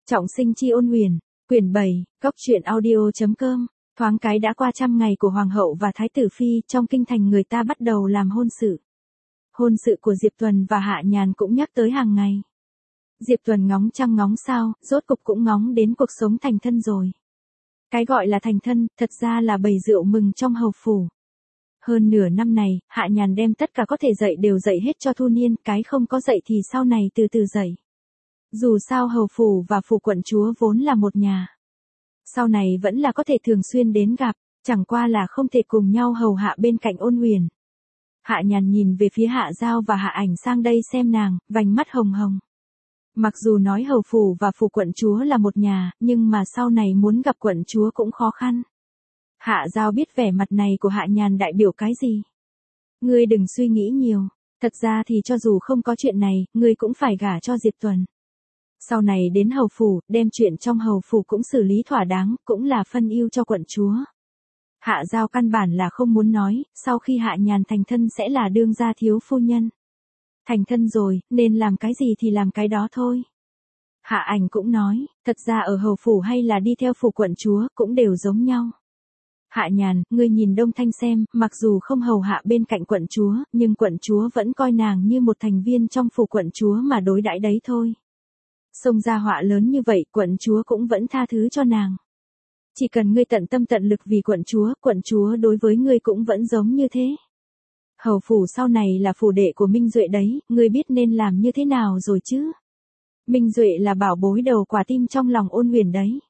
Trọng sinh chi ôn huyền, quyển 7, góc truyện audio.com, thoáng cái đã qua 100 ngày của Hoàng hậu và Thái tử Phi, trong kinh thành người ta bắt đầu làm hôn sự. Hôn sự của Diệp Tuần và Hạ Nhàn cũng nhắc tới hàng ngày. Diệp Tuần ngóng trăng ngóng sao, rốt cục cũng ngóng đến cuộc sống thành thân rồi. Cái gọi là thành thân, thật ra là bày rượu mừng trong hầu phủ. Hơn nửa năm này, Hạ Nhàn đem tất cả có thể dạy đều dạy hết cho Thu Niên, cái không có dạy thì sau này từ từ dạy. Dù sao hầu phủ và phủ quận chúa vốn là một nhà. Sau này vẫn là có thể thường xuyên đến gặp, chẳng qua là không thể cùng nhau hầu hạ bên cạnh ôn huyền. Hạ Nhàn nhìn về phía Hạ Giao và Hạ Ảnh sang đây xem nàng, vành mắt hồng hồng. Mặc dù nói hầu phủ và phủ quận chúa là một nhà, nhưng mà sau này muốn gặp quận chúa cũng khó khăn. Hạ Giao biết vẻ mặt này của Hạ Nhàn đại biểu cái gì. Ngươi đừng suy nghĩ nhiều, thật ra thì cho dù không có chuyện này, ngươi cũng phải gả cho Diệp Tuần. Sau này đến hầu phủ, đem chuyện trong hầu phủ cũng xử lý thỏa đáng, cũng là phân ưu cho quận chúa. Hạ Giao căn bản là không muốn nói, sau khi Hạ Nhàn thành thân sẽ là đương gia thiếu phu nhân. Thành thân rồi, nên làm cái gì thì làm cái đó thôi. Hạ Ảnh cũng nói, thật ra ở hầu phủ hay là đi theo phủ quận chúa, cũng đều giống nhau. Hạ Nhàn, ngươi nhìn Đông Thanh xem, mặc dù không hầu hạ bên cạnh quận chúa, nhưng quận chúa vẫn coi nàng như một thành viên trong phủ quận chúa mà đối đãi đấy thôi. Xông ra họa lớn như vậy, quận chúa cũng vẫn tha thứ cho nàng. Chỉ cần ngươi tận tâm tận lực vì quận chúa đối với ngươi cũng vẫn giống như thế. Hầu phủ sau này là phủ đệ của Minh Duệ đấy, ngươi biết nên làm như thế nào rồi chứ? Minh Duệ là bảo bối đầu quả tim trong lòng ôn huyền đấy.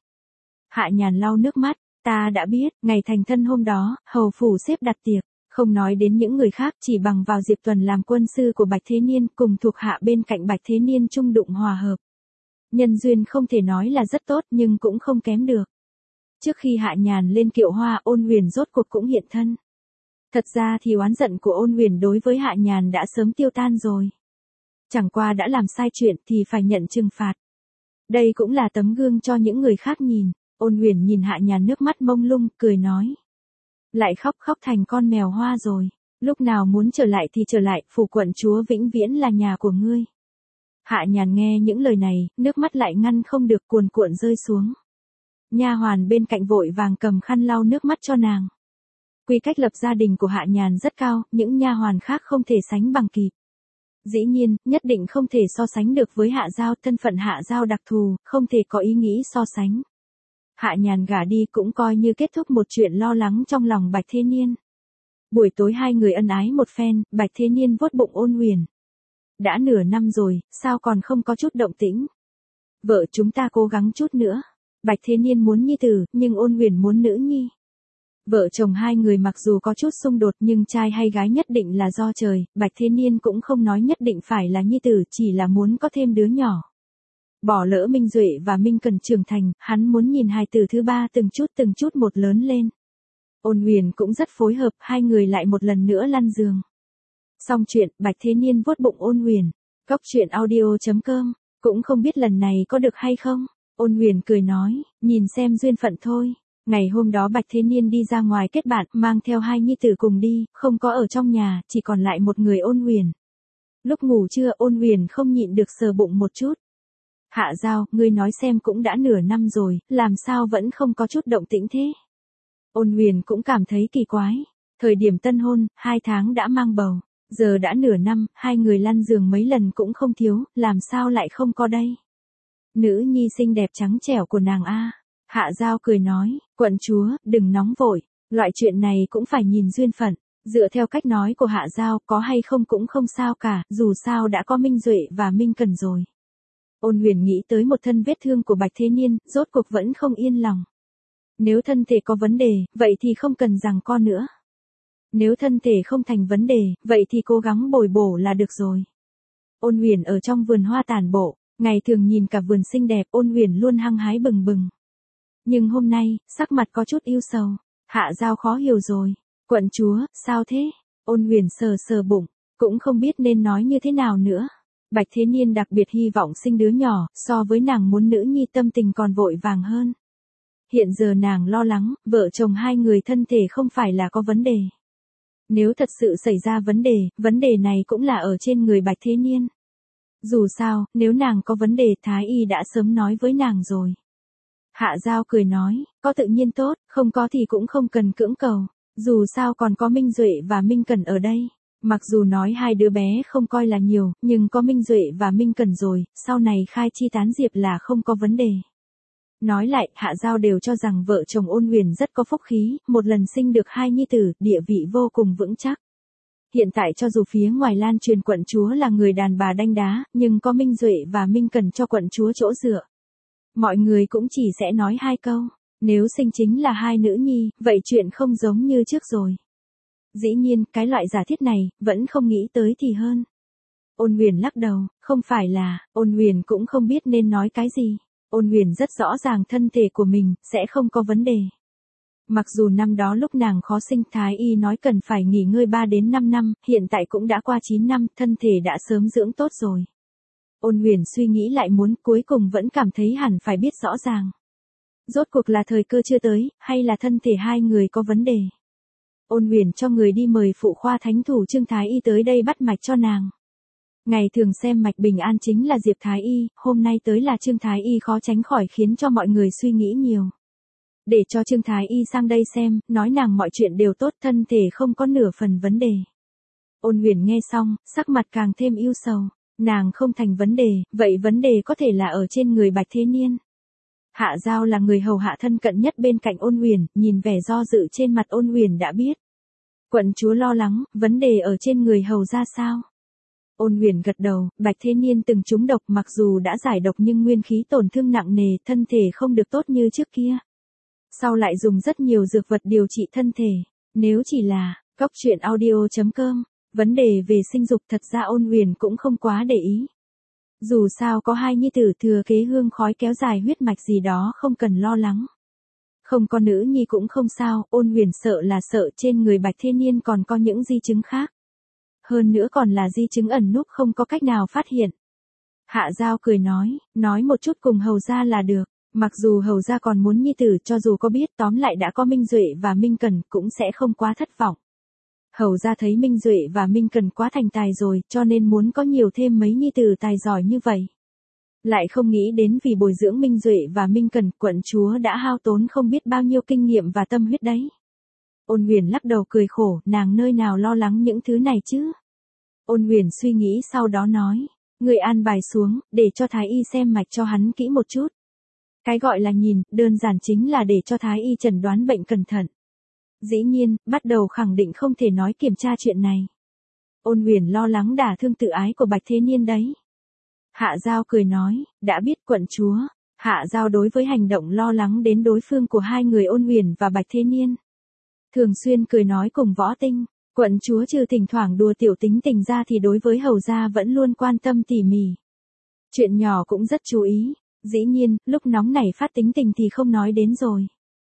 Hạ Nhàn lau nước mắt, ta đã biết, ngày thành thân hôm đó, hầu phủ xếp đặt tiệc, không nói đến những người khác, chỉ bằng vào Diệp Tuần làm quân sư của Bạch Thế Niên cùng thuộc hạ bên cạnh Bạch Thế Niên chung đụng hòa hợp. Nhân duyên không thể nói là rất tốt nhưng cũng không kém được. Trước khi Hạ Nhàn lên kiệu hoa, ôn huyền rốt cuộc cũng hiện thân. Thật ra thì oán giận của ôn huyền đối với Hạ Nhàn đã sớm tiêu tan rồi. Chẳng qua đã làm sai chuyện thì phải nhận trừng phạt. Đây cũng là tấm gương cho những người khác nhìn. Ôn huyền nhìn Hạ Nhàn nước mắt mông lung, cười nói. Lại khóc thành con mèo hoa rồi. Lúc nào muốn trở lại thì trở lại, phủ quận chúa vĩnh viễn là nhà của ngươi. Hạ Nhàn nghe những lời này, nước mắt lại ngăn không được cuồn cuộn rơi xuống. Nha hoàn bên cạnh vội vàng cầm khăn lau nước mắt cho nàng. Quy cách lập gia đình của Hạ Nhàn rất cao, những nha hoàn khác không thể sánh bằng kịp. Dĩ nhiên, nhất định không thể so sánh được với Hạ Giao, thân phận Hạ Giao đặc thù, không thể có ý nghĩ so sánh. Hạ Nhàn gả đi cũng coi như kết thúc một chuyện lo lắng trong lòng Bạch Thế Niên. Buổi tối hai người ân ái một phen, Bạch Thế Niên vuốt bụng ôn huyền. Đã nửa năm rồi, sao còn không có chút động tĩnh? Vợ chúng ta cố gắng chút nữa. Bạch Thế Niên muốn nhi tử, nhưng ôn huyền muốn nữ nhi. Vợ chồng hai người mặc dù có chút xung đột nhưng trai hay gái nhất định là do trời, Bạch Thế Niên cũng không nói nhất định phải là nhi tử, chỉ là muốn có thêm đứa nhỏ. Bỏ lỡ Minh Duệ và Minh Cần trưởng thành, hắn muốn nhìn hài tử thứ ba từng chút một lớn lên. Ôn huyền cũng rất phối hợp, hai người lại một lần nữa lăn giường. Xong chuyện, Bạch Thế Niên vuốt bụng ôn huyền. Góc truyện audio.com, cũng không biết lần này có được hay không? Ôn huyền cười nói, nhìn xem duyên phận thôi. Ngày hôm đó Bạch Thế Niên đi ra ngoài kết bạn, mang theo hai nhi tử cùng đi, không có ở trong nhà, chỉ còn lại một người ôn huyền. Lúc ngủ trưa ôn huyền không nhịn được sờ bụng một chút. Hạ Giao, ngươi nói xem cũng đã nửa năm rồi, làm sao vẫn không có chút động tĩnh thế? Ôn huyền cũng cảm thấy kỳ quái. Thời điểm tân hôn, 2 tháng đã mang bầu. Giờ đã nửa năm, hai người lăn giường mấy lần cũng không thiếu, làm sao lại không có đây? Nữ nhi xinh đẹp trắng trẻo của nàng a. Hạ Giao cười nói, quận chúa, đừng nóng vội, loại chuyện này cũng phải nhìn duyên phận. Dựa theo cách nói của Hạ Giao, có hay không cũng không sao cả, dù sao đã có Minh Duệ và Minh Cần rồi. Ôn huyền nghĩ tới một thân vết thương của Bạch Thế Niên, rốt cuộc vẫn không yên lòng. Nếu thân thể có vấn đề, vậy thì không cần giằng co nữa. Nếu thân thể không thành vấn đề, vậy thì cố gắng bồi bổ là được rồi. Ôn huyền ở trong vườn hoa tản bộ, ngày thường nhìn cả vườn xinh đẹp, ôn huyền luôn hăng hái bừng bừng. Nhưng hôm nay, sắc mặt có chút ưu sầu. Hạ Giao khó hiểu rồi. Quận chúa, sao thế? Ôn huyền sờ bụng, cũng không biết nên nói như thế nào nữa. Bạch Thế Niên đặc biệt hy vọng sinh đứa nhỏ, so với nàng muốn nữ nhi tâm tình còn vội vàng hơn. Hiện giờ nàng lo lắng, vợ chồng hai người thân thể không phải là có vấn đề. Nếu thật sự xảy ra vấn đề này cũng là ở trên người Bạch Thế Niên. Dù sao, nếu nàng có vấn đề Thái Y đã sớm nói với nàng rồi. Hạ Giao cười nói, có tự nhiên tốt, không có thì cũng không cần cưỡng cầu. Dù sao còn có Minh Duệ và Minh Cần ở đây. Mặc dù nói hai đứa bé không coi là nhiều, nhưng có Minh Duệ và Minh Cần rồi, sau này khai chi tán diệp là không có vấn đề. Nói lại, Hạ Giao đều cho rằng vợ chồng Ôn Huyền rất có phúc khí, một lần sinh được hai nhi tử, địa vị vô cùng vững chắc. Hiện tại cho dù phía ngoài lan truyền quận chúa là người đàn bà đanh đá, nhưng có Minh Duệ và Minh Cần cho quận chúa chỗ dựa. Mọi người cũng chỉ sẽ nói hai câu, nếu sinh chính là hai nữ nhi, vậy chuyện không giống như trước rồi. Dĩ nhiên, cái loại giả thiết này, vẫn không nghĩ tới thì hơn. Ôn Huyền lắc đầu, không phải là, Ôn Huyền cũng không biết nên nói cái gì. Ôn Huyền rất rõ ràng thân thể của mình, sẽ không có vấn đề. Mặc dù năm đó lúc nàng khó sinh Thái Y nói cần phải nghỉ ngơi 3 đến 5 năm, hiện tại cũng đã qua 9 năm, thân thể đã sớm dưỡng tốt rồi. Ôn Huyền suy nghĩ lại muốn cuối cùng vẫn cảm thấy hẳn phải biết rõ ràng. Rốt cuộc là thời cơ chưa tới, hay là thân thể hai người có vấn đề. Ôn Huyền cho người đi mời phụ khoa thánh thủ Trương Thái Y tới đây bắt mạch cho nàng. Ngày thường xem mạch bình an chính là Diệp Thái Y, hôm nay tới là Trương Thái Y khó tránh khỏi khiến cho mọi người suy nghĩ nhiều. Để cho Trương Thái Y sang đây xem, nói nàng mọi chuyện đều tốt, thân thể không có nửa phần vấn đề. Ôn Huyền nghe xong, sắc mặt càng thêm ưu sầu. Nàng không thành vấn đề, vậy vấn đề có thể là ở trên người Bạch Thế Niên. Hạ Giao là người hầu hạ thân cận nhất bên cạnh Ôn Huyền, nhìn vẻ do dự trên mặt Ôn Huyền đã biết. Quận chúa lo lắng, vấn đề ở trên người hầu ra sao? Ôn Huyền gật đầu, Bạch Thế Niên từng trúng độc mặc dù đã giải độc nhưng nguyên khí tổn thương nặng nề, thân thể không được tốt như trước kia. Sau lại dùng rất nhiều dược vật điều trị thân thể, nếu chỉ là, góc truyện audio.com, vấn đề về sinh dục thật ra Ôn Huyền cũng không quá để ý. Dù sao có hai nhi tử thừa kế hương khói kéo dài huyết mạch gì đó không cần lo lắng. Không có nữ nhi cũng không sao, Ôn Huyền sợ là sợ trên người Bạch Thế Niên còn có những di chứng khác. Hơn nữa còn là di chứng ẩn núp không có cách nào phát hiện. Hạ Giao cười nói một chút cùng hầu ra là được. Mặc dù hầu ra còn muốn nhi tử cho dù có biết tóm lại đã có Minh Duệ và Minh Cần cũng sẽ không quá thất vọng. Hầu ra thấy Minh Duệ và Minh Cần quá thành tài rồi cho nên muốn có nhiều thêm mấy nhi tử tài giỏi như vậy. Lại không nghĩ đến vì bồi dưỡng Minh Duệ và Minh Cần quận chúa đã hao tốn không biết bao nhiêu kinh nghiệm và tâm huyết đấy. Ôn Huyền lắc đầu cười khổ, nàng nơi nào lo lắng những thứ này chứ. Ôn Huyền suy nghĩ sau đó nói, người an bài xuống, để cho Thái Y xem mạch cho hắn kỹ một chút. Cái gọi là nhìn, đơn giản chính là để cho Thái Y chẩn đoán bệnh cẩn thận. Dĩ nhiên, bắt đầu khẳng định không thể nói kiểm tra chuyện này. Ôn Huyền lo lắng đả thương tự ái của Bạch Thế Niên đấy. Hạ Giao cười nói, đã biết quận chúa. Hạ Giao đối với hành động lo lắng đến đối phương của hai người Ôn Huyền và Bạch Thế Niên. Thường xuyên cười nói cùng Võ Tinh, quận chúa trừ thỉnh thoảng đùa tiểu tính tình ra thì đối với hầu gia vẫn luôn quan tâm tỉ mỉ. Chuyện nhỏ cũng rất chú ý. Dĩ nhiên, lúc nóng nảy phát tính tình thì không nói đến rồi.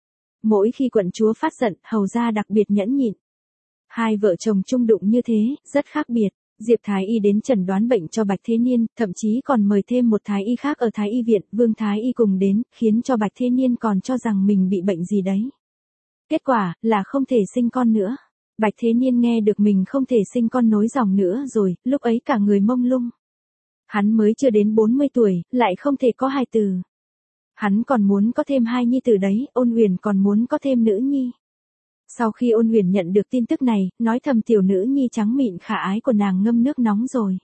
Mỗi khi quận chúa phát giận, hầu gia đặc biệt nhẫn nhịn. Hai vợ chồng chung đụng như thế, rất khác biệt. Diệp Thái Y đến chẩn đoán bệnh cho Bạch Thế Niên, thậm chí còn mời thêm một Thái Y khác ở Thái Y viện, Vương Thái Y cùng đến, khiến cho Bạch Thế Niên còn cho rằng mình bị bệnh gì đấy. Kết quả, là không thể sinh con nữa. Bạch Thế Niên nghe được mình không thể sinh con nối dòng nữa rồi, lúc ấy cả người mông lung. Hắn mới chưa đến 40 tuổi, lại không thể có hài tử. Hắn còn muốn có thêm hai nhi tử đấy, Ôn Huyền còn muốn có thêm nữ nhi. Sau khi Ôn Huyền nhận được tin tức này, nói thầm tiểu nữ nhi trắng mịn khả ái của nàng ngâm nước nóng rồi.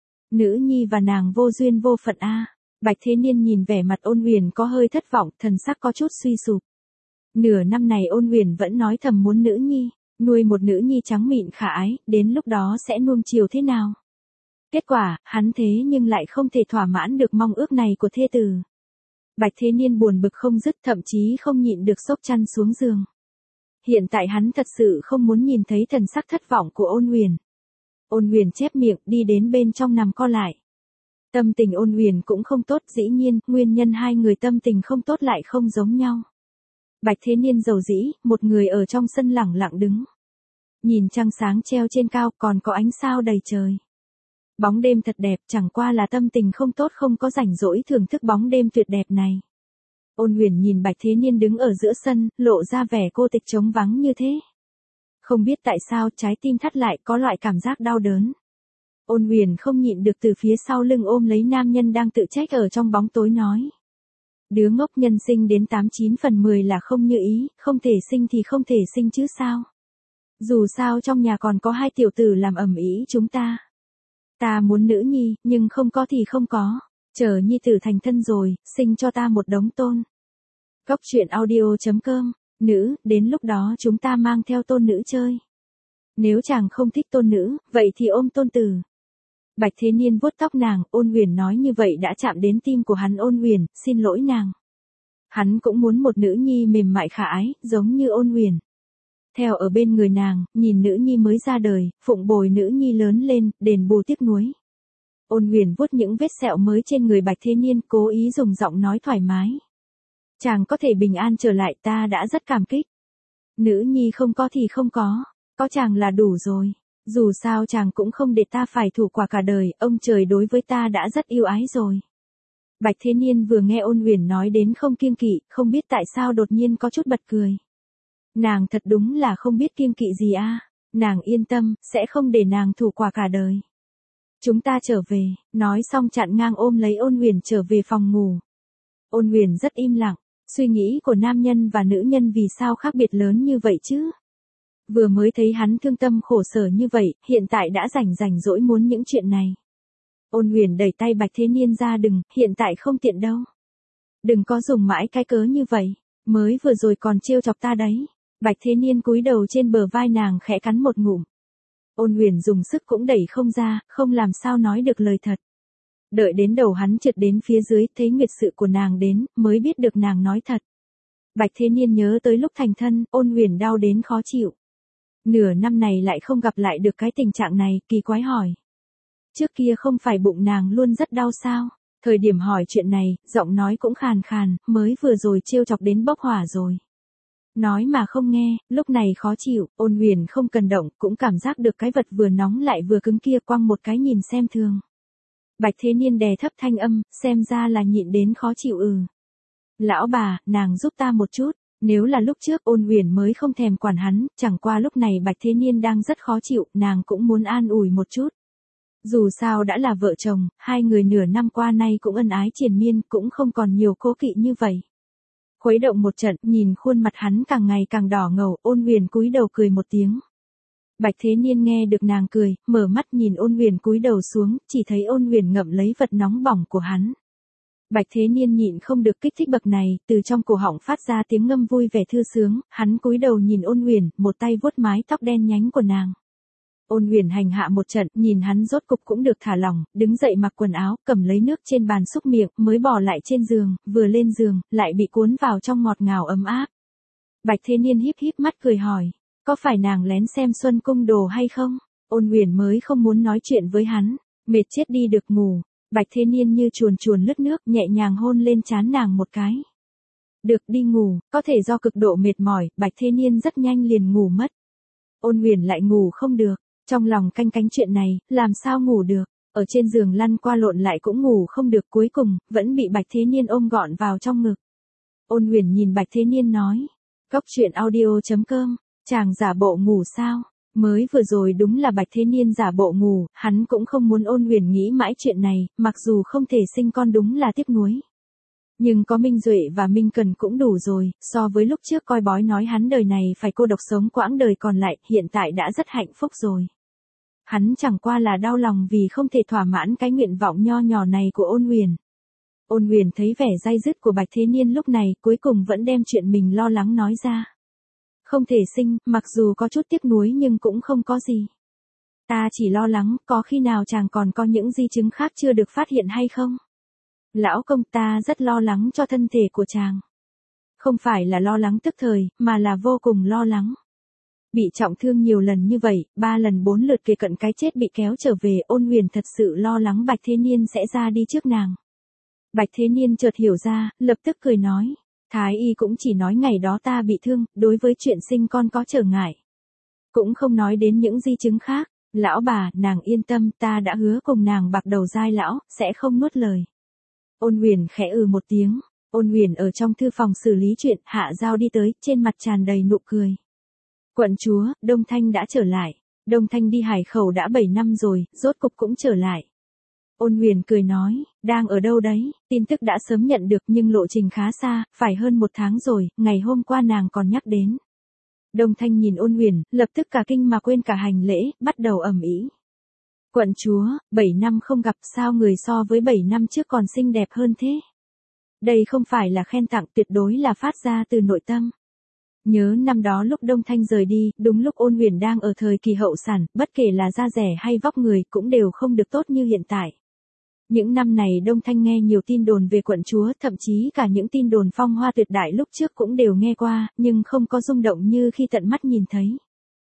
Nữ nhi và nàng vô duyên vô phận a. Bạch Thế Niên nhìn vẻ mặt Ôn Huyền có hơi thất vọng, thần sắc có chút suy sụp. Nửa năm này Ôn Huyền vẫn nói thầm muốn nữ nhi, nuôi một nữ nhi trắng mịn khả ái, đến lúc đó sẽ nuông chiều thế nào. Kết quả, hắn thế nhưng lại không thể thỏa mãn được mong ước này của thê tử. Bạch Thế Niên buồn bực không dứt, thậm chí không nhịn được xốc chăn xuống giường. Hiện tại hắn thật sự không muốn nhìn thấy thần sắc thất vọng của Ôn Huyền. Ôn Huyền chép miệng đi đến bên trong nằm co lại. Tâm tình Ôn Huyền cũng không tốt, dĩ nhiên, nguyên nhân hai người tâm tình không tốt lại không giống nhau. Bạch Thế Niên dầu dĩ, một người ở trong sân lẳng lặng đứng. Nhìn trăng sáng treo trên cao còn có ánh sao đầy trời. Bóng đêm thật đẹp, chẳng qua là tâm tình không tốt không có rảnh rỗi thưởng thức bóng đêm tuyệt đẹp này. Ôn Huyền nhìn Bạch Thế Niên đứng ở giữa sân, lộ ra vẻ cô tịch trống vắng như thế. Không biết tại sao trái tim thắt lại có loại cảm giác đau đớn. Ôn Huyền không nhịn được từ phía sau lưng ôm lấy nam nhân đang tự trách ở trong bóng tối nói. Đứa ngốc nhân sinh đến 89 phần 10 là không như ý, không thể sinh thì không thể sinh chứ sao. Dù sao trong nhà còn có 2 tiểu tử làm ầm ĩ chúng ta. Ta muốn nữ nhi, nhưng không có thì không có. Chờ nhi tử thành thân rồi, sinh cho ta một đống tôn. Cóc truyện audio.com, nữ, đến lúc đó chúng ta mang theo tôn nữ chơi. Nếu chàng không thích tôn nữ, vậy thì ôm tôn tử. Bạch Thế Niên vuốt tóc nàng, Ôn Huyền nói như vậy đã chạm đến tim của hắn. Ôn Huyền, xin lỗi nàng. Hắn cũng muốn một nữ nhi mềm mại khả ái, giống như Ôn Huyền. Theo ở bên người nàng, nhìn nữ nhi mới ra đời, phụng bồi nữ nhi lớn lên, đền bù tiếc nuối. Ôn Huyền vuốt những vết sẹo mới trên người Bạch Thế Niên, cố ý dùng giọng nói thoải mái. Chàng có thể bình an trở lại, ta đã rất cảm kích. Nữ nhi không có thì không có chàng là đủ rồi. Dù sao chàng cũng không để ta phải thủ quả cả đời, ông trời đối với ta đã rất yêu ái rồi. Bạch Thế Niên vừa nghe Ôn Huyền nói đến không kiêng kỵ, không biết tại sao đột nhiên có chút bật cười. Nàng thật đúng là không biết kiêng kỵ gì a. Nàng yên tâm, sẽ không để nàng thủ quả cả đời. Chúng ta trở về, nói xong chặn ngang ôm lấy Ôn Huyền trở về phòng ngủ. Ôn Huyền rất im lặng, suy nghĩ của nam nhân và nữ nhân vì sao khác biệt lớn như vậy chứ? Vừa mới thấy hắn thương tâm khổ sở như vậy, hiện tại đã rảnh rỗi muốn những chuyện này. Ôn Huyền đẩy tay Bạch Thế Niên ra, đừng, hiện tại không tiện đâu. Đừng có dùng mãi cái cớ như vậy, mới vừa rồi còn trêu chọc ta đấy. Bạch Thế Niên cúi đầu trên bờ vai nàng khẽ cắn một ngụm. Ôn Huyền dùng sức cũng đẩy không ra, không làm sao nói được lời thật. Đợi đến đầu hắn trượt đến phía dưới, thấy nguyệt sự của nàng đến, mới biết được nàng nói thật. Bạch Thế Niên nhớ tới lúc thành thân, Ôn Huyền đau đến khó chịu. Nửa năm này lại không gặp lại được cái tình trạng này, kỳ quái hỏi. Trước kia không phải bụng nàng luôn rất đau sao? Thời điểm hỏi chuyện này, giọng nói cũng khàn khàn, mới vừa rồi trêu chọc đến bốc hỏa rồi. Nói mà không nghe, lúc này khó chịu, Ôn Huyền không cần động, cũng cảm giác được cái vật vừa nóng lại vừa cứng kia, quăng một cái nhìn xem thường. Bạch Thế Niên đè thấp thanh âm, xem ra là nhịn đến khó chịu. Lão bà, nàng giúp ta một chút. Nếu là lúc trước Ôn Huyền mới không thèm quản hắn, chẳng qua lúc này Bạch Thế Niên đang rất khó chịu, nàng cũng muốn an ủi một chút. Dù sao đã là vợ chồng, hai người nửa năm qua nay cũng ân ái triền miên, cũng không còn nhiều cố kỵ như vậy. Khuấy động một trận, nhìn khuôn mặt hắn càng ngày càng đỏ ngầu, Ôn Huyền cúi đầu cười một tiếng. Bạch Thế Niên nghe được nàng cười, mở mắt nhìn Ôn Huyền cúi đầu xuống, chỉ thấy Ôn Huyền ngậm lấy vật nóng bỏng của hắn. Bạch Thế Niên nhịn không được kích thích bậc này, từ trong cổ họng phát ra tiếng ngâm vui vẻ thư sướng, hắn cúi đầu nhìn Ôn Huyền, một tay vuốt mái tóc đen nhánh của nàng. Ôn Huyền hành hạ một trận, nhìn hắn rốt cục cũng được thả lỏng, đứng dậy mặc quần áo, cầm lấy nước trên bàn xúc miệng, mới bỏ lại trên giường, vừa lên giường, lại bị cuốn vào trong ngọt ngào ấm áp. Bạch Thế Niên híp híp mắt cười hỏi, có phải nàng lén xem Xuân Cung đồ hay không? Ôn Huyền mới không muốn nói chuyện với hắn, mệt chết đi được ngủ. Bạch Thế Niên như chuồn lướt nước, nhẹ nhàng hôn lên trán nàng một cái. Được, đi ngủ, có thể do cực độ mệt mỏi, Bạch Thế Niên rất nhanh liền ngủ mất. Ôn Huyền lại ngủ không được, trong lòng canh cánh chuyện này, làm sao ngủ được, ở trên giường lăn qua lộn lại cũng ngủ không được, cuối cùng, vẫn bị Bạch Thế Niên ôm gọn vào trong ngực. Ôn Huyền nhìn Bạch Thế Niên nói, Cóc truyện audio.com, chàng giả bộ ngủ sao? Mới vừa rồi đúng là Bạch Thế Niên giả bộ ngủ, hắn cũng không muốn Ôn Huyền nghĩ mãi chuyện này, mặc dù không thể sinh con đúng là tiếc nuối. Nhưng có Minh Duệ và Minh Cần cũng đủ rồi, so với lúc trước coi bói nói hắn đời này phải cô độc sống quãng đời còn lại, hiện tại đã rất hạnh phúc rồi. Hắn chẳng qua là đau lòng vì không thể thỏa mãn cái nguyện vọng nho nhỏ này của Ôn Huyền. Ôn Huyền thấy vẻ day dứt của Bạch Thế Niên lúc này, cuối cùng vẫn đem chuyện mình lo lắng nói ra. Không thể sinh, mặc dù có chút tiếc nuối nhưng cũng không có gì. Ta chỉ lo lắng, có khi nào chàng còn có những di chứng khác chưa được phát hiện hay không? Lão công, ta rất lo lắng cho thân thể của chàng. Không phải là lo lắng tức thời, mà là vô cùng lo lắng. Bị trọng thương nhiều lần như vậy, 3 lần 4 lượt kề cận cái chết bị kéo trở về, Ôn Huyền thật sự lo lắng Bạch Thế Niên sẽ ra đi trước nàng. Bạch Thế Niên chợt hiểu ra, lập tức cười nói. Thái y cũng chỉ nói ngày đó ta bị thương, đối với chuyện sinh con có trở ngại. Cũng không nói đến những di chứng khác. Lão bà, nàng yên tâm, ta đã hứa cùng nàng bạc đầu dai lão, sẽ không nuốt lời. Ôn Huyền khẽ một tiếng. Ôn Huyền ở trong thư phòng xử lý chuyện, Hạ Giao đi tới, trên mặt tràn đầy nụ cười. Quận chúa, Đông Thanh đã trở lại. Đông Thanh đi Hải Khẩu đã 7 năm rồi, rốt cục cũng trở lại. Ôn Huyền cười nói, đang ở đâu đấy, tin tức đã sớm nhận được nhưng lộ trình khá xa, phải hơn 1 tháng rồi, ngày hôm qua nàng còn nhắc đến. Đông Thanh nhìn Ôn Huyền, lập tức cả kinh mà quên cả hành lễ, bắt đầu ầm ĩ. Quận chúa, 7 năm không gặp sao người so với 7 năm trước còn xinh đẹp hơn thế. Đây không phải là khen tặng, tuyệt đối là phát ra từ nội tâm. Nhớ năm đó lúc Đông Thanh rời đi, đúng lúc Ôn Huyền đang ở thời kỳ hậu sản, bất kể là da rẻ hay vóc người cũng đều không được tốt như hiện tại. Những năm này Đông Thanh nghe nhiều tin đồn về quận chúa, thậm chí cả những tin đồn phong hoa tuyệt đại lúc trước cũng đều nghe qua, nhưng không có rung động như khi tận mắt nhìn thấy.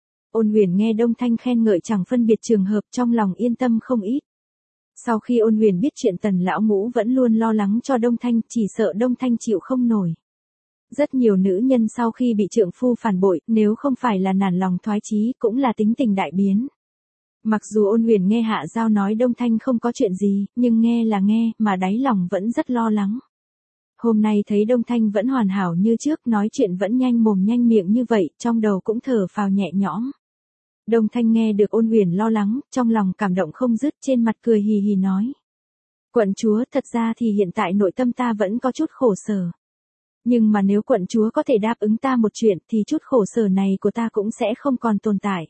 Ôn Huyền nghe Đông Thanh khen ngợi chẳng phân biệt trường hợp, trong lòng yên tâm không ít. Sau khi Ôn Huyền biết chuyện Tần lão ngũ vẫn luôn lo lắng cho Đông Thanh, chỉ sợ Đông Thanh chịu không nổi. Rất nhiều nữ nhân sau khi bị trượng phu phản bội, nếu không phải là nản lòng thoái chí cũng là tính tình đại biến. Mặc dù Ôn Huyền nghe Hạ Giao nói Đông Thanh không có chuyện gì, nhưng nghe là nghe, mà đáy lòng vẫn rất lo lắng. Hôm nay thấy Đông Thanh vẫn hoàn hảo như trước, nói chuyện vẫn nhanh mồm nhanh miệng như vậy, trong đầu cũng thở phào nhẹ nhõm. Đông Thanh nghe được Ôn Huyền lo lắng, trong lòng cảm động không dứt, trên mặt cười hì hì nói. Quận chúa, thật ra thì hiện tại nội tâm ta vẫn có chút khổ sở. Nhưng mà nếu quận chúa có thể đáp ứng ta một chuyện thì chút khổ sở này của ta cũng sẽ không còn tồn tại.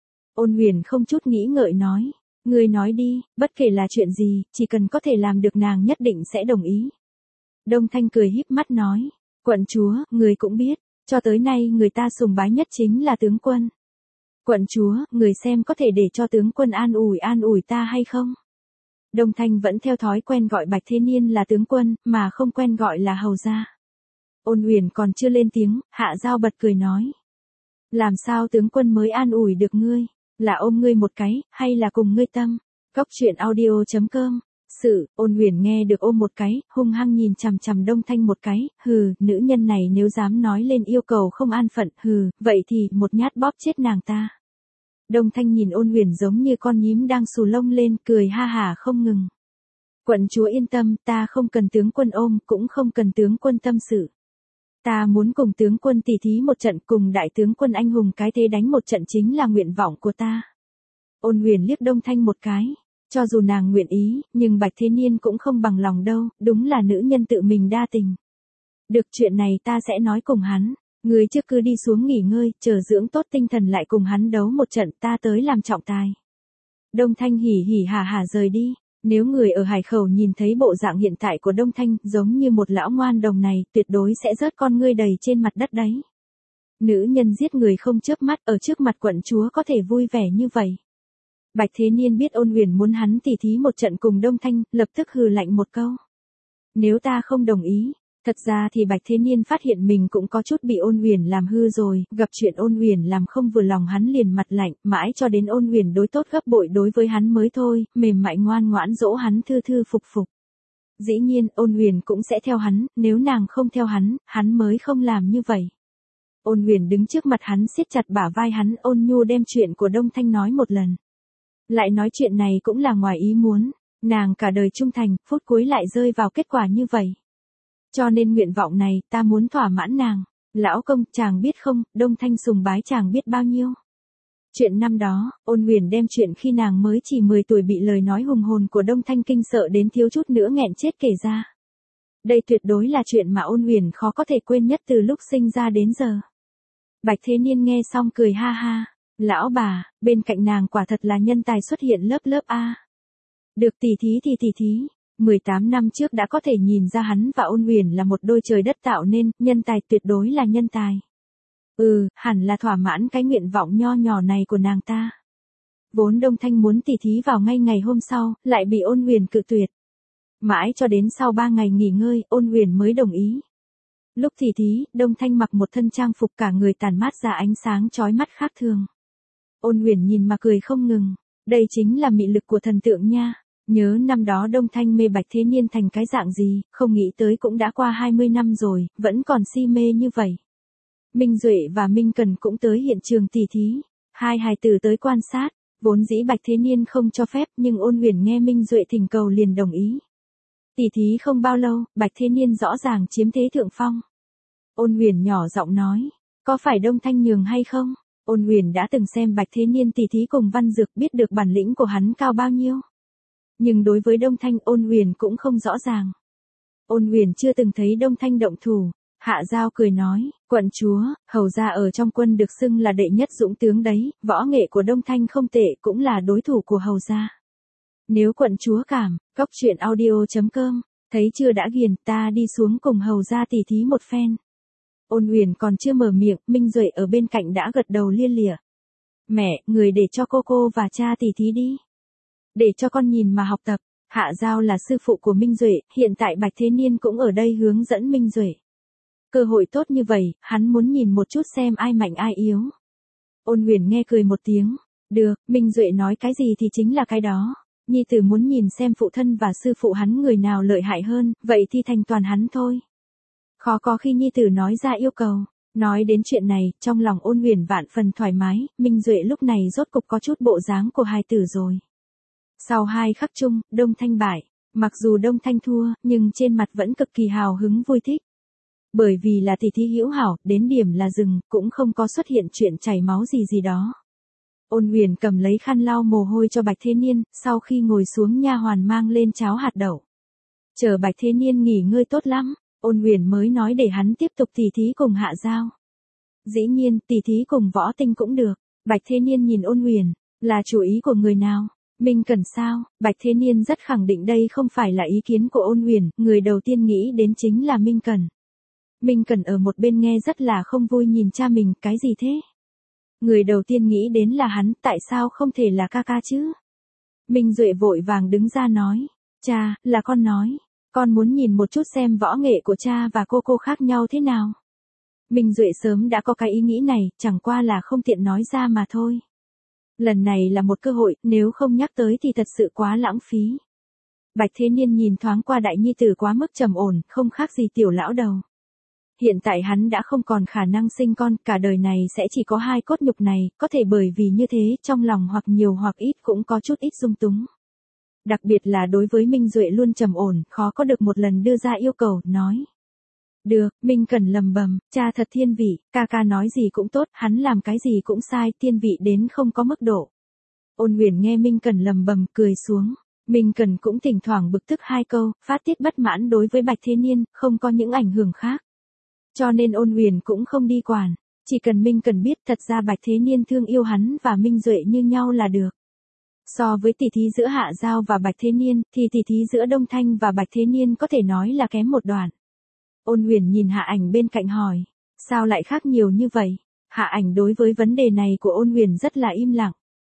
Ôn Huyền không chút nghĩ ngợi nói. Ngươi nói đi, bất kể là chuyện gì, chỉ cần có thể làm được nàng nhất định sẽ đồng ý. Đông Thanh cười híp mắt nói. Quận chúa, người cũng biết, cho tới nay người ta sùng bái nhất chính là tướng quân. Quận chúa, người xem có thể để cho tướng quân an ủi ta hay không? Đông Thanh vẫn theo thói quen gọi Bạch Thế Niên là tướng quân, mà không quen gọi là hầu gia. Ôn Huyền còn chưa lên tiếng, Hạ Giao bật cười nói. Làm sao tướng quân mới an ủi được ngươi? Là ôm ngươi một cái, hay là cùng ngươi tâm? Góc truyện audio.com. Ôn Huyền nghe được ôm một cái, hung hăng nhìn chằm chằm Đông Thanh một cái, hừ, nữ nhân này nếu dám nói lên yêu cầu không an phận, hừ, vậy thì một nhát bóp chết nàng ta. Đông Thanh nhìn Ôn Huyền giống như con nhím đang xù lông lên, cười ha hả không ngừng. Quận chúa yên tâm, ta không cần tướng quân ôm, cũng không cần tướng quân tâm sự. Ta muốn cùng tướng quân tỉ thí một trận, cùng đại tướng quân anh hùng cái thế đánh một trận chính là nguyện vọng của ta. Ôn Huyền liếc Đông Thanh một cái. Cho dù nàng nguyện ý, nhưng Bạch Thế Niên cũng không bằng lòng đâu, đúng là nữ nhân tự mình đa tình. Được, chuyện này ta sẽ nói cùng hắn. Người trước cứ đi xuống nghỉ ngơi, chờ dưỡng tốt tinh thần lại cùng hắn đấu một trận, ta tới làm trọng tài. Đông Thanh hỉ hỉ hả hả rời đi. Nếu người ở Hải Khẩu nhìn thấy bộ dạng hiện tại của Đông Thanh, giống như một lão ngoan đồng này, tuyệt đối sẽ rớt con ngươi đầy trên mặt đất đấy. Nữ nhân giết người không chớp mắt, ở trước mặt quận chúa có thể vui vẻ như vậy. Bạch Thế Niên biết Ôn Huyền muốn hắn tỉ thí một trận cùng Đông Thanh, lập tức hừ lạnh một câu. Nếu ta không đồng ý. Thật ra thì Bạch Thế Niên phát hiện mình cũng có chút bị Ôn Huyền làm hư rồi, gặp chuyện Ôn Huyền làm không vừa lòng hắn liền mặt lạnh, mãi cho đến Ôn Huyền đối tốt gấp bội đối với hắn mới thôi, mềm mại ngoan ngoãn dỗ hắn thư thư phục phục. Dĩ nhiên, Ôn Huyền cũng sẽ theo hắn, nếu nàng không theo hắn mới không làm như vậy. Ôn Huyền đứng trước mặt hắn siết chặt bả vai hắn, ôn nhu đem chuyện của Đông Thanh nói một lần. Lại nói chuyện này cũng là ngoài ý muốn, nàng cả đời trung thành, phút cuối lại rơi vào kết quả như vậy. Cho nên nguyện vọng này, ta muốn thỏa mãn nàng. Lão công, chàng biết không, Đông Thanh sùng bái chàng biết bao nhiêu. Chuyện năm đó, Ôn Huyền đem chuyện khi nàng mới chỉ 10 tuổi bị lời nói hùng hồn của Đông Thanh kinh sợ đến thiếu chút nữa nghẹn chết kể ra. Đây tuyệt đối là chuyện mà Ôn Huyền khó có thể quên nhất từ lúc sinh ra đến giờ. Bạch Thế Niên nghe xong cười ha ha. Lão bà, bên cạnh nàng quả thật là nhân tài xuất hiện lớp lớp A. Được tỉ thí thì tỉ thí. 18 năm trước đã có thể nhìn ra hắn và Ôn Huyền là một đôi trời đất tạo nên, nhân tài tuyệt đối là nhân tài. Hẳn là thỏa mãn cái nguyện vọng nho nhỏ này của nàng ta. Vốn Đông Thanh muốn tỉ thí vào ngay ngày hôm sau, lại bị Ôn Huyền cự tuyệt. Mãi cho đến sau 3 ngày nghỉ ngơi, Ôn Huyền mới đồng ý. Lúc tỉ thí, Đông Thanh mặc một thân trang phục cả người tản mát ra ánh sáng chói mắt khác thường. Ôn Huyền nhìn mà cười không ngừng, đây chính là mị lực của thần tượng nha. Nhớ năm đó Đông Thanh mê Bạch Thế Niên thành cái dạng gì, không nghĩ tới cũng đã qua 20 năm rồi, vẫn còn si mê như vậy. Minh Duệ và Minh Cần cũng tới hiện trường tỉ thí, hai hài tử tới quan sát, vốn dĩ Bạch Thế Niên không cho phép nhưng Ôn Huyền nghe Minh Duệ thỉnh cầu liền đồng ý. Tỉ thí không bao lâu, Bạch Thế Niên rõ ràng chiếm thế thượng phong. Ôn Huyền nhỏ giọng nói, có phải Đông Thanh nhường hay không? Ôn Huyền đã từng xem Bạch Thế Niên tỷ thí cùng Văn Dược, biết được bản lĩnh của hắn cao bao nhiêu. Nhưng đối với Đông Thanh, Ôn Huyền cũng không rõ ràng. Ôn Huyền chưa từng thấy Đông Thanh động thủ. Hạ Giao cười nói, quận chúa, hầu gia ở trong quân được xưng là đệ nhất dũng tướng đấy, võ nghệ của Đông Thanh không tệ, cũng là đối thủ của hầu gia. Nếu quận chúa cảm, cóc truyện audio.com, thấy chưa đã ghiền, ta đi xuống cùng hầu gia tỉ thí một phen. Ôn Huyền còn chưa mở miệng, Minh Duệ ở bên cạnh đã gật đầu lia lịa. Mẹ, người để cho cô và cha tỉ thí đi. Để cho con nhìn mà học tập. Hạ Giao là sư phụ của Minh Duệ, hiện tại Bạch Thế Niên cũng ở đây hướng dẫn Minh Duệ. Cơ hội tốt như vậy, hắn muốn nhìn một chút xem ai mạnh ai yếu. Ôn Huyền nghe cười một tiếng. Được, Minh Duệ nói cái gì thì chính là cái đó. Nhi tử muốn nhìn xem phụ thân và sư phụ hắn người nào lợi hại hơn, vậy thì thành toàn hắn thôi. Khó có khi Nhi tử nói ra yêu cầu. Nói đến chuyện này, trong lòng Ôn Huyền vạn phần thoải mái, Minh Duệ lúc này rốt cục có chút bộ dáng của hài tử rồi. Sau 2 khắc chung, Đông Thanh bại. Mặc dù Đông Thanh thua, nhưng trên mặt vẫn cực kỳ hào hứng vui thích. Bởi vì là tỷ thí hữu hảo, đến điểm là dừng, cũng không có xuất hiện chuyện chảy máu gì đó. Ôn Huyền cầm lấy khăn lau mồ hôi cho Bạch Thế Niên, sau khi ngồi xuống nha hoàn mang lên cháo hạt đậu. Chờ Bạch Thế Niên nghỉ ngơi tốt lắm, Ôn Huyền mới nói để hắn tiếp tục tỉ thí cùng Hạ Giao. Dĩ nhiên, tỉ thí cùng Võ Tinh cũng được. Bạch Thế Niên nhìn Ôn Huyền, là chủ ý của người nào? Minh Cẩn sao? Bạch Thế Niên rất khẳng định đây không phải là ý kiến của Ôn Huyền, người đầu tiên nghĩ đến chính là Minh Cẩn. Minh Cẩn ở một bên nghe rất là không vui nhìn cha mình, cái gì thế? Người đầu tiên nghĩ đến là hắn, tại sao không thể là ca ca chứ? Minh Duệ vội vàng đứng ra nói, cha, là con nói, con muốn nhìn một chút xem võ nghệ của cha và cô khác nhau thế nào. Minh Duệ sớm đã có cái ý nghĩ này, chẳng qua là không tiện nói ra mà thôi. Lần này là một cơ hội, nếu không nhắc tới thì thật sự quá lãng phí. Bạch Thế Niên nhìn thoáng qua đại nhi tử quá mức trầm ổn, không khác gì tiểu lão đầu. Hiện tại hắn đã không còn khả năng sinh con, cả đời này sẽ chỉ có 2 cốt nhục này, có thể bởi vì như thế, trong lòng hoặc nhiều hoặc ít cũng có chút ít dung túng. Đặc biệt là đối với Minh Duệ luôn trầm ổn, khó có được một lần đưa ra yêu cầu, nói. Được, Minh Cẩn lầm bầm, cha thật thiên vị, ca nói gì cũng tốt, hắn làm cái gì cũng sai, thiên vị đến không có mức độ. Ôn Huyền nghe Minh Cẩn lầm bầm, cười xuống. Minh Cẩn cũng thỉnh thoảng bực tức 2 câu, phát tiết bất mãn đối với Bạch Thế Niên, không có những ảnh hưởng khác. Cho nên Ôn Huyền cũng không đi quản, chỉ cần Minh Cẩn biết thật ra Bạch Thế Niên thương yêu hắn và Minh Duệ như nhau là được. So với tỷ thí giữa Hạ Giao và Bạch Thế Niên, thì tỷ thí giữa Đông Thanh và Bạch Thế Niên có thể nói là kém một đoạn. Ôn Huyền nhìn Hạ Ảnh bên cạnh hỏi, sao lại khác nhiều như vậy? Hạ Ảnh đối với vấn đề này của Ôn Huyền rất là im lặng.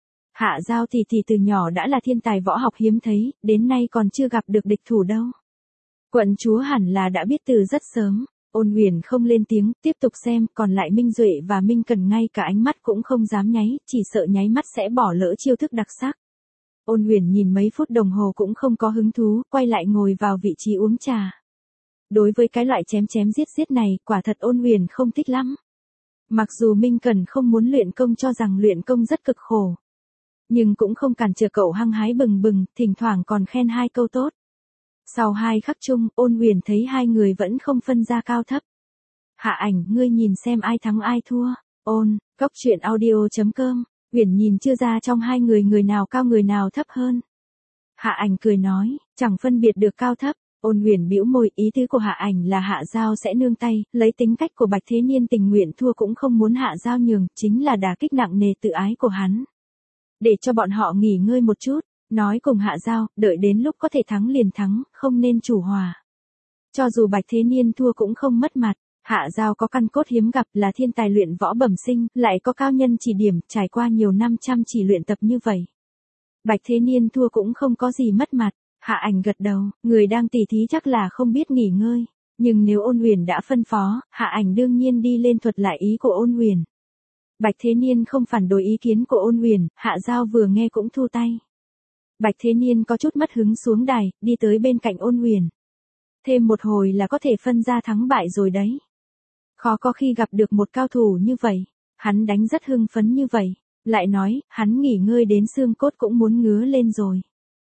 Hạ Giao thì từ nhỏ đã là thiên tài võ học hiếm thấy, đến nay còn chưa gặp được địch thủ đâu. Quận chúa hẳn là đã biết từ rất sớm. Ôn Huyền không lên tiếng, tiếp tục xem, còn lại Minh Duệ và Minh Cẩn ngay cả ánh mắt cũng không dám nháy, chỉ sợ nháy mắt sẽ bỏ lỡ chiêu thức đặc sắc. Ôn Huyền nhìn mấy phút đồng hồ cũng không có hứng thú, quay lại ngồi vào vị trí uống trà. Đối với cái loại chém giết này, quả thật Ôn Huyền không thích lắm. Mặc dù Minh Cẩn không muốn luyện công, cho rằng luyện công rất cực khổ, nhưng cũng không cản trở cậu hăng hái bừng bừng, thỉnh thoảng còn khen 2 câu tốt. Sau 2 khắc chung, Ôn Huyền thấy 2 người vẫn không phân ra cao thấp. Hạ Ảnh, ngươi nhìn xem ai thắng ai thua. Ôn, cóc truyện audio.com, Huyền nhìn chưa ra trong 2 người người nào cao người nào thấp hơn. Hạ Ảnh cười nói, chẳng phân biệt được cao thấp. Ôn Huyền bĩu môi, ý tứ của Hạ Ảnh là Hạ Giao sẽ nương tay, lấy tính cách của Bạch Thế Niên tình nguyện thua cũng không muốn Hạ Giao nhường, chính là đả kích nặng nề tự ái của hắn. Để cho bọn họ nghỉ ngơi một chút. Nói cùng Hạ Giao, đợi đến lúc có thể thắng liền thắng, không nên chủ hòa. Cho dù Bạch Thế Niên thua cũng không mất mặt, Hạ Giao có căn cốt hiếm gặp, là thiên tài luyện võ bẩm sinh, lại có cao nhân chỉ điểm, trải qua nhiều năm chăm chỉ luyện tập như vậy. Bạch Thế Niên thua cũng không có gì mất mặt. Hạ Ảnh gật đầu, người đang tỉ thí chắc là không biết nghỉ ngơi, nhưng nếu Ôn Huyền đã phân phó, Hạ Ảnh đương nhiên đi lên thuật lại ý của Ôn Huyền. Bạch Thế Niên không phản đối ý kiến của Ôn Huyền, Hạ Giao vừa nghe cũng thu tay. Bạch Thế Niên có chút mất hứng xuống đài, đi tới bên cạnh Ôn Huyền. Thêm một hồi là có thể phân ra thắng bại rồi đấy. Khó có khi gặp được một cao thủ như vậy. Hắn đánh rất hưng phấn như vậy. Lại nói, hắn nghỉ ngơi đến xương cốt cũng muốn ngứa lên rồi.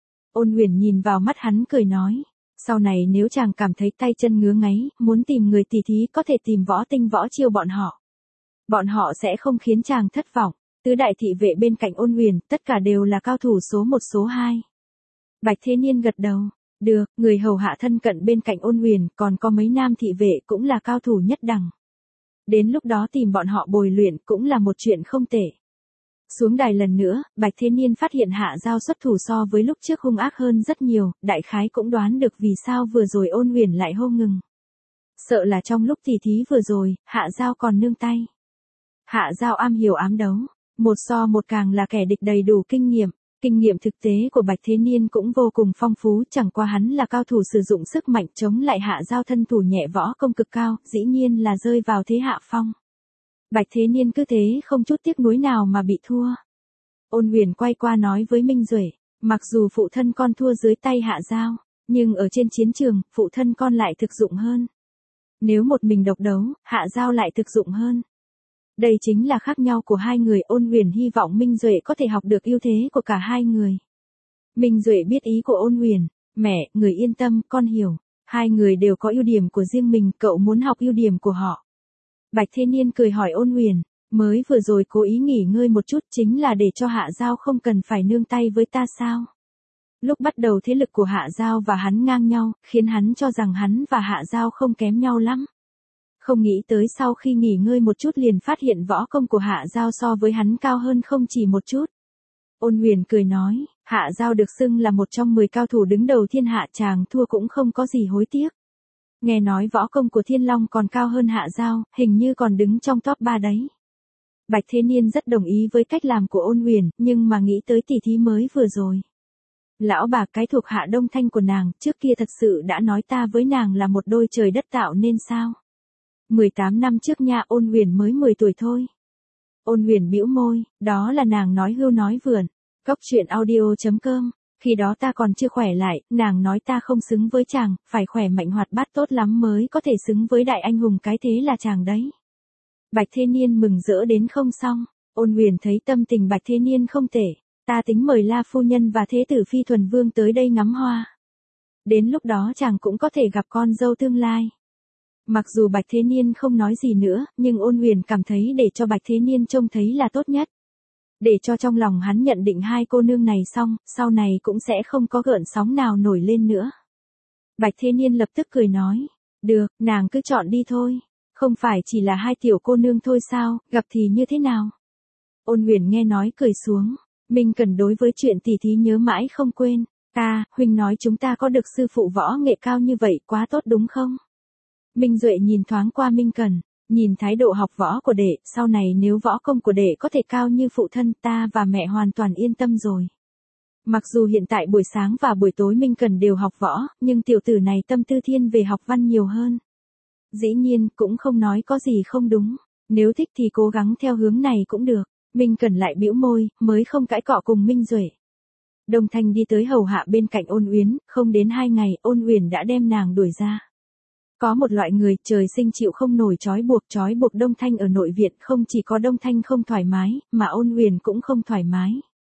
Ôn Huyền nhìn vào mắt hắn cười nói. Sau này nếu chàng cảm thấy tay chân ngứa ngáy, muốn tìm người tỉ thí có thể tìm Võ Tinh Võ Chiêu bọn họ. Bọn họ sẽ không khiến chàng thất vọng. Tứ đại thị vệ bên cạnh Ôn Huyền, tất cả đều là cao thủ số 1 số 2. Bạch Thế Niên gật đầu. Được, người hầu hạ thân cận bên cạnh Ôn Huyền, còn có mấy nam thị vệ cũng là cao thủ nhất đẳng. Đến lúc đó tìm bọn họ bồi luyện cũng là một chuyện không tệ. Xuống đài lần nữa, Bạch Thế Niên phát hiện Hạ Giao xuất thủ so với lúc trước hung ác hơn rất nhiều, đại khái cũng đoán được vì sao vừa rồi Ôn Huyền lại hô ngừng. Sợ là trong lúc tỉ thí vừa rồi, Hạ Giao còn nương tay. Hạ Giao am hiểu ám đấu, một so một càng là kẻ địch đầy đủ kinh nghiệm. Kinh nghiệm thực tế của Bạch Thế Niên cũng vô cùng phong phú, chẳng qua hắn là cao thủ sử dụng sức mạnh chống lại Hạ Giao thân thủ nhẹ võ công cực cao, dĩ nhiên là rơi vào thế hạ phong. Bạch Thế Niên cứ thế không chút tiếc nuối nào mà bị thua. Ôn Huyền quay qua nói với Minh Duệ, mặc dù phụ thân con thua dưới tay Hạ Giao, nhưng ở trên chiến trường, phụ thân con lại thực dụng hơn. Nếu một mình độc đấu, Hạ Giao lại thực dụng hơn. Đây chính là khác nhau của hai người. Ôn Huyền hy vọng Minh Duệ có thể học được ưu thế của cả hai người. Minh Duệ biết ý của Ôn Huyền, mẹ, người yên tâm, con hiểu. Hai người đều có ưu điểm của riêng mình, cậu muốn học ưu điểm của họ. Bạch Thế Niên cười hỏi Ôn Huyền, mới vừa rồi cố ý nghỉ ngơi một chút chính là để cho Hạ Giao không cần phải nương tay với ta sao? Lúc bắt đầu thế lực của Hạ Giao và hắn ngang nhau, khiến hắn cho rằng hắn và Hạ Giao không kém nhau lắm. Không nghĩ tới sau khi nghỉ ngơi một chút liền phát hiện võ công của Hạ Giao so với hắn cao hơn không chỉ một chút. Ôn Huyền cười nói, Hạ Giao được xưng là một trong 10 cao thủ đứng đầu thiên hạ, chàng thua cũng không có gì hối tiếc. Nghe nói võ công của Thiên Long còn cao hơn Hạ Giao, hình như còn đứng trong top 3 đấy. Bạch Thế Niên rất đồng ý với cách làm của Ôn Huyền, nhưng mà nghĩ tới tỉ thí mới vừa rồi. Lão bà cái thuộc hạ Đông Thanh của nàng, trước kia thật sự đã nói ta với nàng là một đôi trời đất tạo nên sao? 18 năm trước nha, Ôn Huyền mới 10 tuổi thôi. Ôn Huyền bĩu môi, đó là nàng nói hưu nói vượn. Cóc truyện audio.com, khi đó ta còn chưa khỏe lại, nàng nói ta không xứng với chàng, phải khỏe mạnh hoạt bát tốt lắm mới có thể xứng với đại anh hùng, cái thế là chàng đấy. Bạch Thế Niên mừng rỡ đến không xong. Ôn Huyền thấy tâm tình Bạch Thế Niên không tệ, ta tính mời La phu nhân và thế tử Phi Thuần Vương tới đây ngắm hoa. Đến lúc đó chàng cũng có thể gặp con dâu tương lai. Mặc dù Bạch Thế Niên không nói gì nữa, nhưng Ôn Huyền cảm thấy để cho Bạch Thế Niên trông thấy là tốt nhất. Để cho trong lòng hắn nhận định hai cô nương này xong, sau này cũng sẽ không có gợn sóng nào nổi lên nữa. Bạch Thế Niên lập tức cười nói, được, nàng cứ chọn đi thôi. Không phải chỉ là hai tiểu cô nương thôi sao, gặp thì như thế nào? Ôn Huyền nghe nói cười xuống, mình cần đối với chuyện tỉ thí nhớ mãi không quên. Huynh nói chúng ta có được sư phụ võ nghệ cao như vậy quá tốt đúng không? Minh Duệ nhìn thoáng qua Minh Cần, nhìn thái độ học võ của đệ, sau này nếu võ công của đệ có thể cao như phụ thân, ta và mẹ hoàn toàn yên tâm rồi. Mặc dù hiện tại buổi sáng và buổi tối Minh Cần đều học võ, nhưng tiểu tử này tâm tư thiên về học văn nhiều hơn. Dĩ nhiên, cũng không nói có gì không đúng, nếu thích thì cố gắng theo hướng này cũng được. Minh Cần lại bĩu môi, mới không cãi cọ cùng Minh Duệ. Đông Thanh đi tới hầu hạ bên cạnh Ôn Uyển, không đến 2 ngày, Ôn Uyển đã đem nàng đuổi ra. Có một loại người trời sinh chịu không nổi trói buộc Đông Thanh ở nội viện, không chỉ có Đông Thanh không thoải mái, mà Ôn Uyển cũng không thoải mái.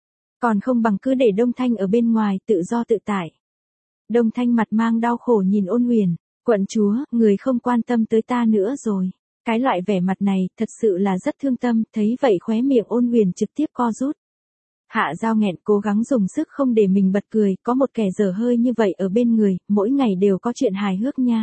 Còn không bằng cứ để Đông Thanh ở bên ngoài, tự do tự tại. Đông Thanh mặt mang đau khổ nhìn Ôn Uyển, quận chúa, người không quan tâm tới ta nữa rồi. Cái loại vẻ mặt này, thật sự là rất thương tâm, thấy vậy khóe miệng Ôn Uyển trực tiếp co rút. Hạ Giao nghẹn cố gắng dùng sức không để mình bật cười, có một kẻ dở hơi như vậy ở bên người, mỗi ngày đều có chuyện hài hước nha.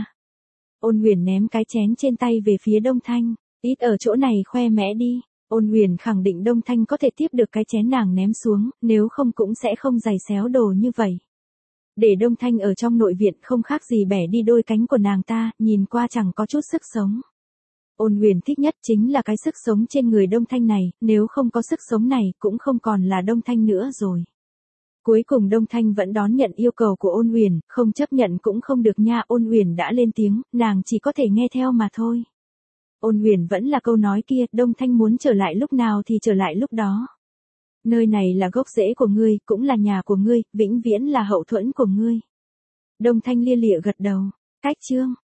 Ôn Uyển ném cái chén trên tay về phía Đông Thanh, ít ở chỗ này khoe mẽ đi. Ôn Uyển khẳng định Đông Thanh có thể tiếp được cái chén nàng ném xuống, nếu không cũng sẽ không giày xéo đồ như vậy. Để Đông Thanh ở trong nội viện không khác gì bẻ đi đôi cánh của nàng ta, nhìn qua chẳng có chút sức sống. Ôn Uyển thích nhất chính là cái sức sống trên người Đông Thanh này, nếu không có sức sống này cũng không còn là Đông Thanh nữa rồi. Cuối cùng Đông Thanh vẫn đón nhận yêu cầu của Ôn Uyển, không chấp nhận cũng không được nha. Ôn Uyển đã lên tiếng, nàng chỉ có thể nghe theo mà thôi. Ôn Uyển vẫn là câu nói kia, Đông Thanh muốn trở lại lúc nào thì trở lại lúc đó. Nơi này là gốc rễ của ngươi, cũng là nhà của ngươi, vĩnh viễn là hậu thuẫn của ngươi. Đông Thanh lia lịa gật đầu. Cách chương